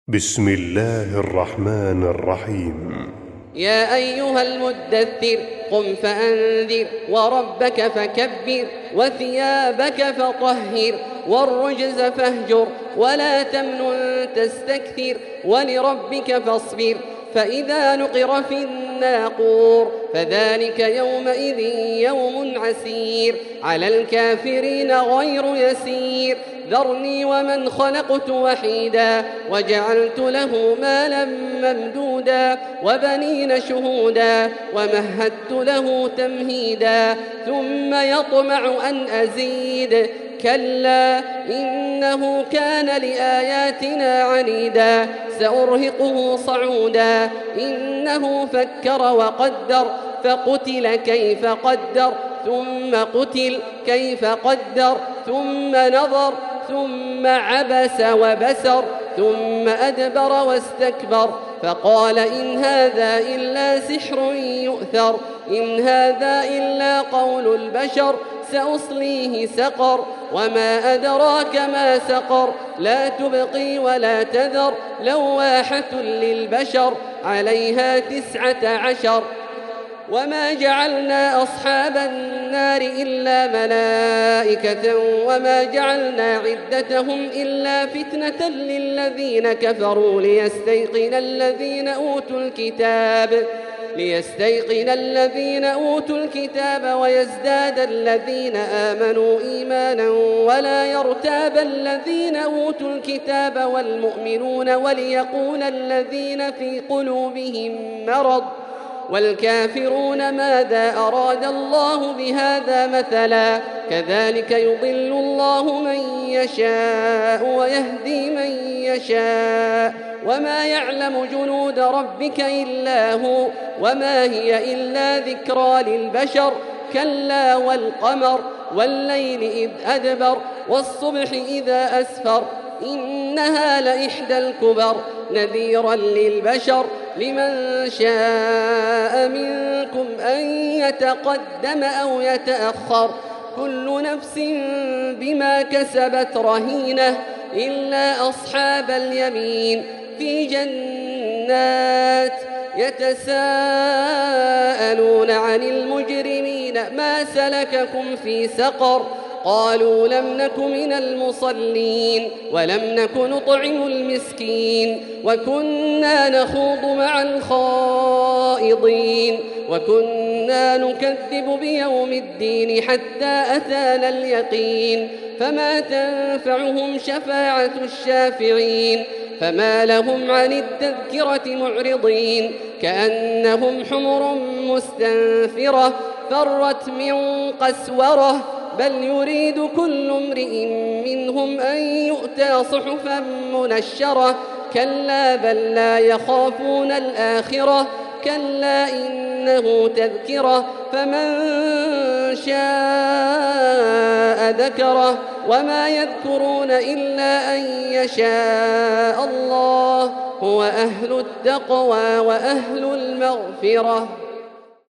بسم الله الرحمن الرحيم. يا أيها المدثر قم فأنذر وربك فكبر وثيابك فطهر والرجز فاهجر ولا تمنن تستكثر ولربك فاصبر فإذا نقر في الناقور فذلك يومئذ يوم عسير على الكافرين غير يسير ذرني ومن خلقت وحيدا وجعلت له مالا ممدودا وبنين شهودا ومهدت له تمهيدا ثم يطمع أن أزيد كلا إنه كان لآياتنا عنيدا سأرهقه صعودا إنه فكر وقدر فقتل كيف قدر ثم قتل كيف قدر ثم نظر ثم عبس وبسر ثم أدبر واستكبر فقال إن هذا إلا سحر يؤثر إن هذا إلا قول البشر سأصليه سقر وما أدراك ما سقر لا تبقي ولا تذر لواحة للبشر عليها 19 وما جعلنا أصحاب النار إلا ملائكة وما جعلنا عدتهم إلا فتنة للذين كفروا ليستيقن الذين أوتوا الكتاب ويزداد الذين آمنوا إيمانا ولا يرتاب الذين أوتوا الكتاب والمؤمنون وليقول الذين في قلوبهم مرض والكافرون ماذا أراد الله بهذا مثلا كذلك يضل الله من يشاء ويهدي من يشاء وما يعلم جنود ربك إلا هو وما هي إلا ذكرى للبشر كلا والقمر والليل إذ أدبر والصبح إذا أسفر إنها لإحدى الكبر نذيرا للبشر لمن شاء منكم أن يتقدم أو يتأخر كل نفس بما كسبت رهينة إلا أصحاب اليمين في جنات يتساءلون عن المجرمين ما سلككم في سقر قالوا لم نك من المصلين ولم نك نطعم المسكين وكنا نخوض مع الخائضين وكنا نكذب بيوم الدين حتى أتانا اليقين فما تنفعهم شفاعة الشافعين فما لهم عن التذكرة معرضين كأنهم حمر مستنفرة فرت من قسورة بل يريد كل امرئ منهم أن يؤتى صحفا منشرة كلا بل لا يخافون الآخرة كلا إنه تذكرة فمن شاء ذكره وما يذكرون إلا أن يشاء الله هو أهل التقوى وأهل المغفرة.